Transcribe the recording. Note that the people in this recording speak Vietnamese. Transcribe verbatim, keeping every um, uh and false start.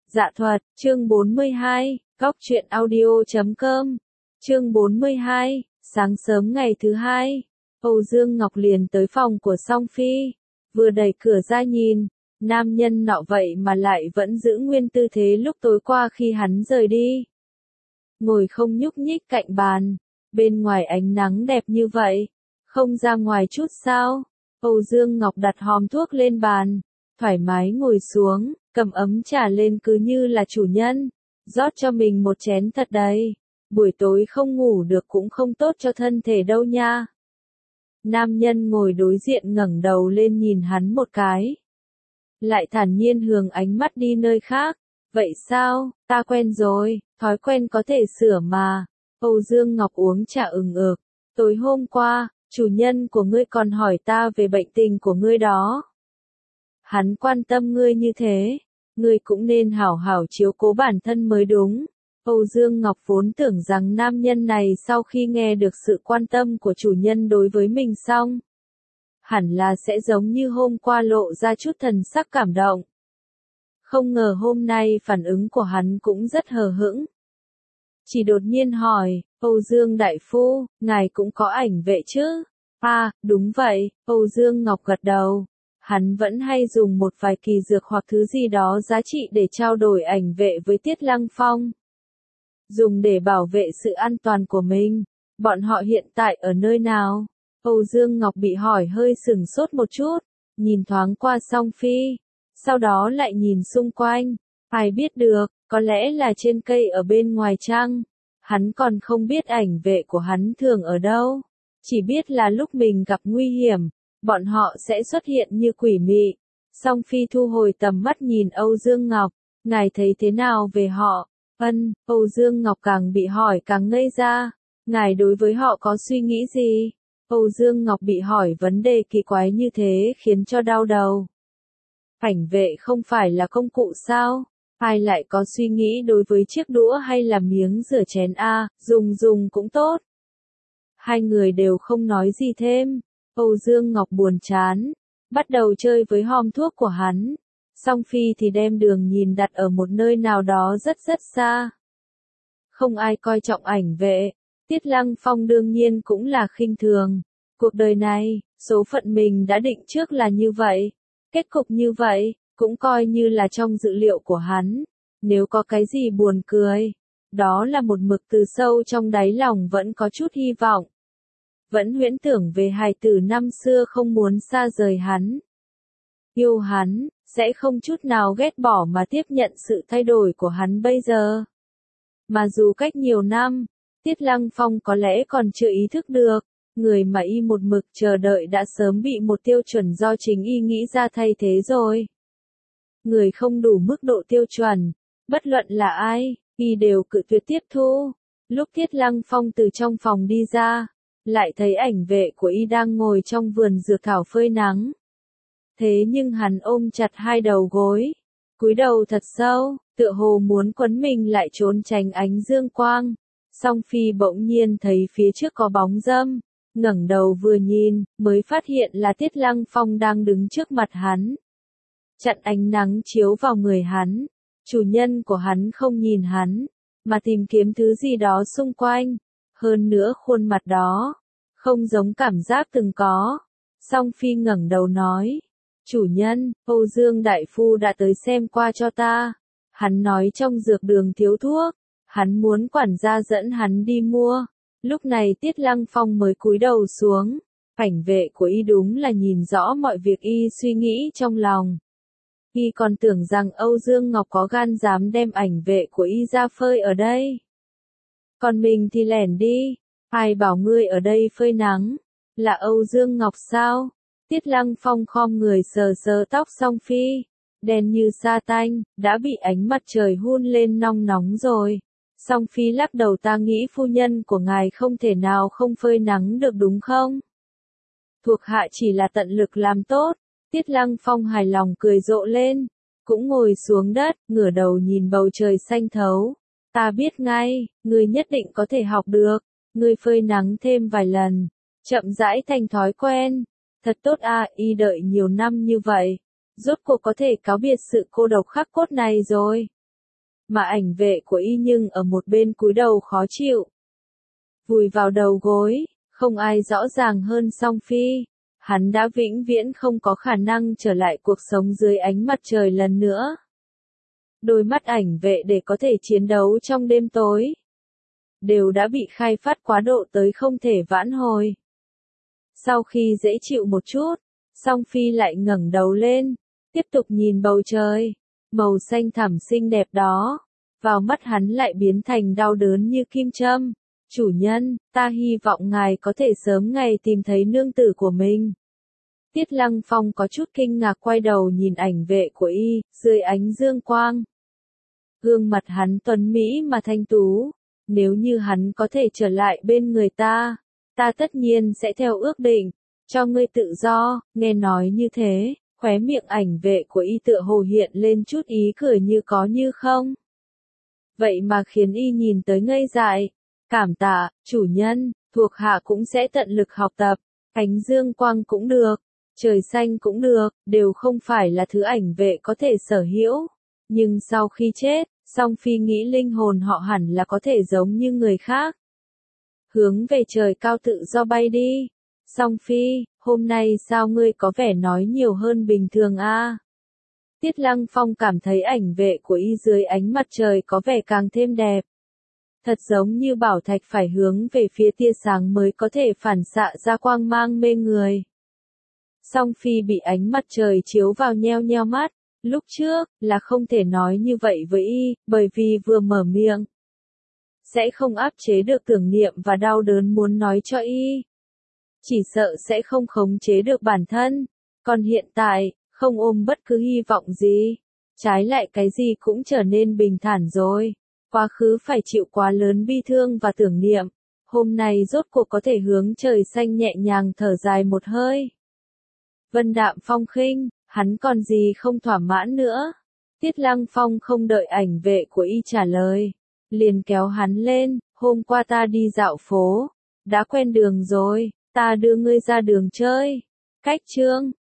Dạ thuật, chương bốn mươi hai, góc truyện audio chấm com. Chương bốn mươi hai, sáng sớm ngày thứ hai, Âu Dương Ngọc liền tới phòng của Song Phi, vừa đẩy cửa ra nhìn, nam nhân nọ vậy mà lại vẫn giữ nguyên tư thế lúc tối qua khi hắn rời đi. Ngồi không nhúc nhích cạnh bàn, bên ngoài ánh nắng đẹp như vậy, không ra ngoài chút sao? Âu Dương Ngọc đặt hòm thuốc lên bàn, thoải mái ngồi xuống, cầm ấm trà lên cứ như là chủ nhân, rót cho mình một chén thật đầy. Buổi tối không ngủ được cũng không tốt cho thân thể đâu nha. Nam nhân ngồi đối diện ngẩng đầu lên nhìn hắn một cái, lại thản nhiên hướng ánh mắt đi nơi khác. Vậy sao, ta quen rồi, thói quen có thể sửa mà. Âu Dương Ngọc uống trà ừng ực. Tối hôm qua, chủ nhân của ngươi còn hỏi ta về bệnh tình của ngươi đó. Hắn quan tâm ngươi như thế, ngươi cũng nên hảo hảo chiếu cố bản thân mới đúng. Âu Dương Ngọc vốn tưởng rằng nam nhân này sau khi nghe được sự quan tâm của chủ nhân đối với mình xong, hẳn là sẽ giống như hôm qua lộ ra chút thần sắc cảm động. Không ngờ hôm nay phản ứng của hắn cũng rất hờ hững. Chỉ đột nhiên hỏi, Âu Dương đại phu, ngài cũng có ảnh vệ chứ? À, đúng vậy, Âu Dương Ngọc gật đầu. Hắn vẫn hay dùng một vài kỳ dược hoặc thứ gì đó giá trị để trao đổi ảnh vệ với Tiết Lăng Phong. Dùng để bảo vệ sự an toàn của mình. Bọn họ hiện tại ở nơi nào? Âu Dương Ngọc bị hỏi hơi sừng sốt một chút, nhìn thoáng qua Song Phi, sau đó lại nhìn xung quanh. Ai biết được, có lẽ là trên cây ở bên ngoài chăng? Hắn còn không biết ảnh vệ của hắn thường ở đâu. Chỉ biết là lúc mình gặp nguy hiểm, bọn họ sẽ xuất hiện như quỷ mị. Song Phi thu hồi tầm mắt nhìn Âu Dương Ngọc, ngài thấy thế nào về họ? Ân, Âu Dương Ngọc càng bị hỏi càng ngây ra, ngài đối với họ có suy nghĩ gì? Âu Dương Ngọc bị hỏi vấn đề kỳ quái như thế khiến cho đau đầu. Ảnh vệ không phải là công cụ sao? Ai lại có suy nghĩ đối với chiếc đũa hay là miếng rửa chén a, dùng dùng cũng tốt. Hai người đều không nói gì thêm. Âu Dương Ngọc buồn chán, bắt đầu chơi với hòm thuốc của hắn. Song Phi thì đem đường nhìn đặt ở một nơi nào đó rất rất xa. Không ai coi trọng ảnh vệ, Tiết Lăng Phong đương nhiên cũng là khinh thường. Cuộc đời này, số phận mình đã định trước là như vậy. Kết cục như vậy, cũng coi như là trong dự liệu của hắn. Nếu có cái gì buồn cười, đó là một mực từ sâu trong đáy lòng vẫn có chút hy vọng. Vẫn huyễn tưởng về hài tử năm xưa không muốn xa rời hắn. Yêu hắn, sẽ không chút nào ghét bỏ mà tiếp nhận sự thay đổi của hắn bây giờ. Mà dù cách nhiều năm, Tiết Lăng Phong có lẽ còn chưa ý thức được, người mà y một mực chờ đợi đã sớm bị một tiêu chuẩn do chính y nghĩ ra thay thế rồi. Người không đủ mức độ tiêu chuẩn, bất luận là ai, y đều cự tuyệt tiếp thu. Lúc Tiết Lăng Phong từ trong phòng đi ra, lại thấy ảnh vệ của y đang ngồi trong vườn dược thảo phơi nắng. Thế nhưng hắn ôm chặt hai đầu gối, cúi đầu thật sâu, tựa hồ muốn quấn mình lại trốn tránh ánh dương quang. Song Phi bỗng nhiên thấy phía trước có bóng dâm, ngẩng đầu vừa nhìn, mới phát hiện là Tiết Lăng Phong đang đứng trước mặt hắn. Chặn ánh nắng chiếu vào người hắn, chủ nhân của hắn không nhìn hắn, mà tìm kiếm thứ gì đó xung quanh. Hơn nữa khuôn mặt đó, không giống cảm giác từng có. Song Phi ngẩng đầu nói, chủ nhân, Âu Dương đại phu đã tới xem qua cho ta. Hắn nói trong dược đường thiếu thuốc, hắn muốn quản gia dẫn hắn đi mua. Lúc này Tiết Lăng Phong mới cúi đầu xuống, ảnh vệ của y đúng là nhìn rõ mọi việc y suy nghĩ trong lòng. Y còn tưởng rằng Âu Dương Ngọc có gan dám đem ảnh vệ của y ra phơi ở đây. Còn mình thì lẻn đi, ai bảo ngươi ở đây phơi nắng, là Âu Dương Ngọc sao? Tiết Lăng Phong khom người sờ sờ tóc Song Phi, đen như sa tanh, đã bị ánh mặt trời hun lên nong nóng rồi. Song Phi lắc đầu, ta nghĩ phu nhân của ngài không thể nào không phơi nắng được đúng không? Thuộc hạ chỉ là tận lực làm tốt. Tiết Lăng Phong hài lòng cười rộ lên, cũng ngồi xuống đất, ngửa đầu nhìn bầu trời xanh thấu. Ta biết ngay, ngươi nhất định có thể học được, ngươi phơi nắng thêm vài lần, chậm rãi thành thói quen. Thật tốt a, y đợi nhiều năm như vậy, rốt cuộc có thể cáo biệt sự cô độc khắc cốt này rồi. mà ảnh vệ của y nhưng ở một bên cúi đầu khó chịu. Vùi vào đầu gối, không ai rõ ràng hơn Song Phi. Hắn đã vĩnh viễn không có khả năng trở lại cuộc sống dưới ánh mặt trời lần nữa. Đôi mắt ảnh vệ để có thể chiến đấu trong đêm tối, đều đã bị khai phát quá độ tới không thể vãn hồi. Sau khi dễ chịu một chút, Song Phi lại ngẩng đầu lên, tiếp tục nhìn bầu trời, màu xanh thẳm xinh đẹp đó, vào mắt hắn lại biến thành đau đớn như kim châm. Chủ nhân, ta hy vọng ngài có thể sớm ngày tìm thấy nương tử của mình. Tiết Lăng Phong có chút kinh ngạc quay đầu nhìn ảnh vệ của y, dưới ánh dương quang. Gương mặt hắn tuấn mỹ mà thanh tú, nếu như hắn có thể trở lại bên người ta, ta tất nhiên sẽ theo ước định, cho ngươi tự do. Nghe nói như thế, khóe miệng ảnh vệ của y tựa hồ hiện lên chút ý cười như có như không. Vậy mà khiến y nhìn tới ngây dại. Cảm tạ, chủ nhân, thuộc hạ cũng sẽ tận lực học tập, ánh dương quang cũng được, trời xanh cũng được, đều không phải là thứ ảnh vệ có thể sở hữu. Nhưng sau khi chết, Song Phi nghĩ linh hồn họ hẳn là có thể giống như người khác. Hướng về trời cao tự do bay đi. Song Phi, hôm nay sao ngươi có vẻ nói nhiều hơn bình thường a? Tiết Lăng Phong cảm thấy ảnh vệ của y dưới ánh mặt trời có vẻ càng thêm đẹp. Thật giống như bảo thạch phải hướng về phía tia sáng mới có thể phản xạ ra quang mang mê người. Song Phi bị ánh mặt trời chiếu vào nheo nheo mắt, lúc trước, là không thể nói như vậy với y, bởi vì vừa mở miệng, sẽ không áp chế được tưởng niệm và đau đớn muốn nói cho y. Chỉ sợ sẽ không khống chế được bản thân, còn hiện tại, không ôm bất cứ hy vọng gì. Trái lại cái gì cũng trở nên bình thản rồi. Quá khứ phải chịu quá lớn bi thương và tưởng niệm, hôm nay rốt cuộc có thể hướng trời xanh nhẹ nhàng thở dài một hơi. Vân đạm phong khinh, hắn còn gì không thỏa mãn nữa. Tiết Lăng Phong không đợi ảnh vệ của y trả lời, liền kéo hắn lên, hôm qua ta đi dạo phố, đã quen đường rồi, ta đưa ngươi ra đường chơi. Cách chương